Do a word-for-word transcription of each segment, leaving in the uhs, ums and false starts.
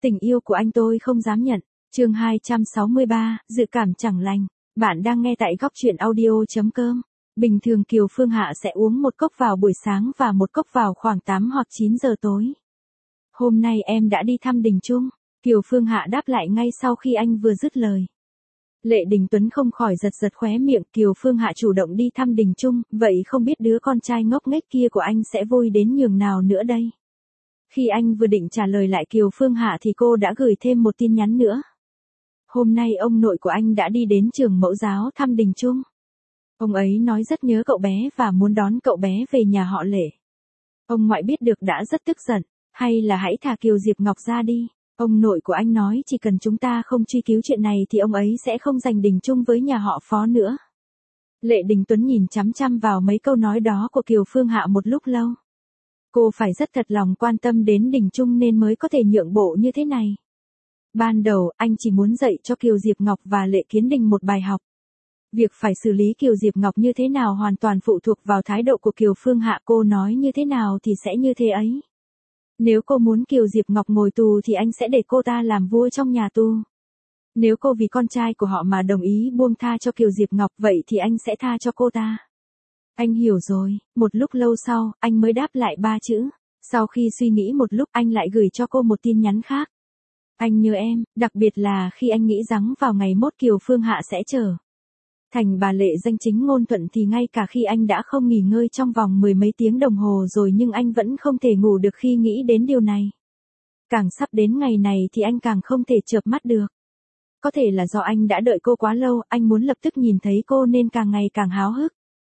Tình yêu của anh tôi không dám nhận. Chương hai trăm sáu mươi ba, dự cảm chẳng lành. Bạn đang nghe tại góc truyện audio chấm com. Bình thường Kiều Phương Hạ sẽ uống một cốc vào buổi sáng và một cốc vào khoảng tám hoặc chín giờ tối. Hôm nay em đã đi thăm Đình Trung. Kiều Phương Hạ đáp lại ngay sau khi anh vừa dứt lời. Lệ Đình Tuấn không khỏi giật giật khóe miệng. Kiều Phương Hạ chủ động đi thăm Đình Trung, vậy không biết đứa con trai ngốc nghếch kia của anh sẽ vui đến nhường nào nữa đây. Khi anh vừa định trả lời lại Kiều Phương Hạ thì cô đã gửi thêm một tin nhắn nữa. Hôm nay ông nội của anh đã đi đến trường mẫu giáo thăm Đình Trung. Ông ấy nói rất nhớ cậu bé và muốn đón cậu bé về nhà họ Lệ. Ông ngoại biết được đã rất tức giận, hay là hãy thả Kiều Diệp Ngọc ra đi. Ông nội của anh nói chỉ cần chúng ta không truy cứu chuyện này thì ông ấy sẽ không giành Đình Trung với nhà họ Phó nữa. Lệ Đình Tuấn nhìn chăm chăm vào mấy câu nói đó của Kiều Phương Hạ một lúc lâu. Cô phải rất thật lòng quan tâm đến Đình Trung nên mới có thể nhượng bộ như thế này. Ban đầu, anh chỉ muốn dạy cho Kiều Diệp Ngọc và Lệ Kiến Đình một bài học. Việc phải xử lý Kiều Diệp Ngọc như thế nào hoàn toàn phụ thuộc vào thái độ của Kiều Phương Hạ, cô nói như thế nào thì sẽ như thế ấy. Nếu cô muốn Kiều Diệp Ngọc ngồi tù thì anh sẽ để cô ta làm vua trong nhà tù. Nếu cô vì con trai của họ mà đồng ý buông tha cho Kiều Diệp Ngọc vậy thì anh sẽ tha cho cô ta. Anh hiểu rồi. Một lúc lâu sau, anh mới đáp lại ba chữ. Sau khi suy nghĩ một lúc anh lại gửi cho cô một tin nhắn khác. Anh nhớ em, đặc biệt là khi anh nghĩ rằng vào ngày mốt Kiều Phương Hạ sẽ trở thành bà Lệ danh chính ngôn thuận thì ngay cả khi anh đã không nghỉ ngơi trong vòng mười mấy tiếng đồng hồ rồi nhưng anh vẫn không thể ngủ được khi nghĩ đến điều này. Càng sắp đến ngày này thì anh càng không thể chợp mắt được. Có thể là do anh đã đợi cô quá lâu, anh muốn lập tức nhìn thấy cô nên càng ngày càng háo hức.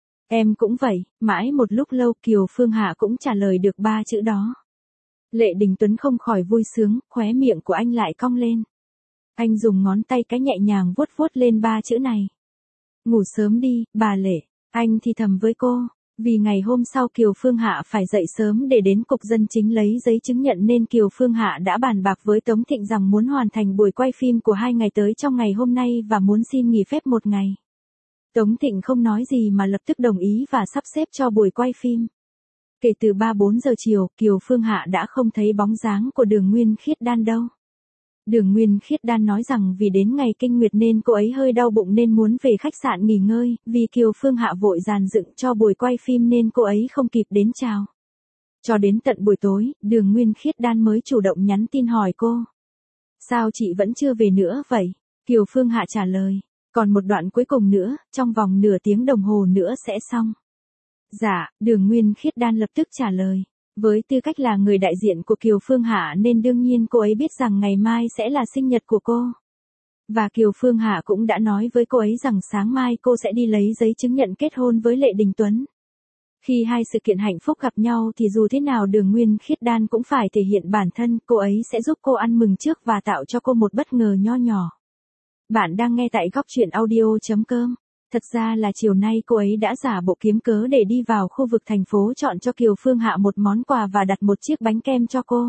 Em cũng vậy, mãi một lúc lâu Kiều Phương Hạ cũng trả lời được ba chữ đó. Lệ Đình Tuấn không khỏi vui sướng, khóe miệng của anh lại cong lên. Anh dùng ngón tay cái nhẹ nhàng vuốt vuốt lên ba chữ này. Ngủ sớm đi, bà Lệ, anh thì thầm với cô. Vì ngày hôm sau Kiều Phương Hạ phải dậy sớm để đến cục dân chính lấy giấy chứng nhận nên Kiều Phương Hạ đã bàn bạc với Tống Thịnh rằng muốn hoàn thành buổi quay phim của hai ngày tới trong ngày hôm nay và muốn xin nghỉ phép một ngày. Tống Thịnh không nói gì mà lập tức đồng ý và sắp xếp cho buổi quay phim. Kể từ ba bốn giờ chiều, Kiều Phương Hạ đã không thấy bóng dáng của Đường Nguyên Khiết Đan đâu. Đường Nguyên Khiết Đan nói rằng vì đến ngày kinh nguyệt nên cô ấy hơi đau bụng nên muốn về khách sạn nghỉ ngơi, vì Kiều Phương Hạ vội dàn dựng cho buổi quay phim nên cô ấy không kịp đến chào. Cho đến tận buổi tối, Đường Nguyên Khiết Đan mới chủ động nhắn tin hỏi cô. Sao chị vẫn chưa về nữa vậy? Kiều Phương Hạ trả lời. Còn một đoạn cuối cùng nữa, trong vòng nửa tiếng đồng hồ nữa sẽ xong. Dạ, Đường Nguyên Khiết Đan lập tức trả lời. Với tư cách là người đại diện của Kiều Phương Hạ nên đương nhiên cô ấy biết rằng ngày mai sẽ là sinh nhật của cô. Và Kiều Phương Hạ cũng đã nói với cô ấy rằng sáng mai cô sẽ đi lấy giấy chứng nhận kết hôn với Lệ Đình Tuấn. Khi hai sự kiện hạnh phúc gặp nhau thì dù thế nào Đường Nguyên Khiết Đan cũng phải thể hiện bản thân, cô ấy sẽ giúp cô ăn mừng trước và tạo cho cô một bất ngờ nho nhỏ. Bạn đang nghe tại góc truyện audio chấm com. Thật ra là chiều nay cô ấy đã giả bộ kiếm cớ để đi vào khu vực thành phố chọn cho Kiều Phương Hạ một món quà và đặt một chiếc bánh kem cho cô.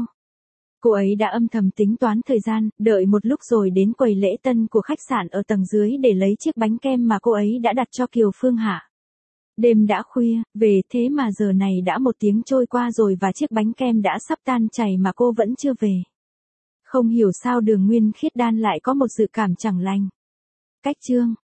Cô ấy đã âm thầm tính toán thời gian, đợi một lúc rồi đến quầy lễ tân của khách sạn ở tầng dưới để lấy chiếc bánh kem mà cô ấy đã đặt cho Kiều Phương Hạ. Đêm đã khuya, về thế mà giờ này đã một tiếng trôi qua rồi và chiếc bánh kem đã sắp tan chảy mà cô vẫn chưa về. Không hiểu sao Đường Nguyên Khiết Đan lại có một dự cảm chẳng lành. Cách chương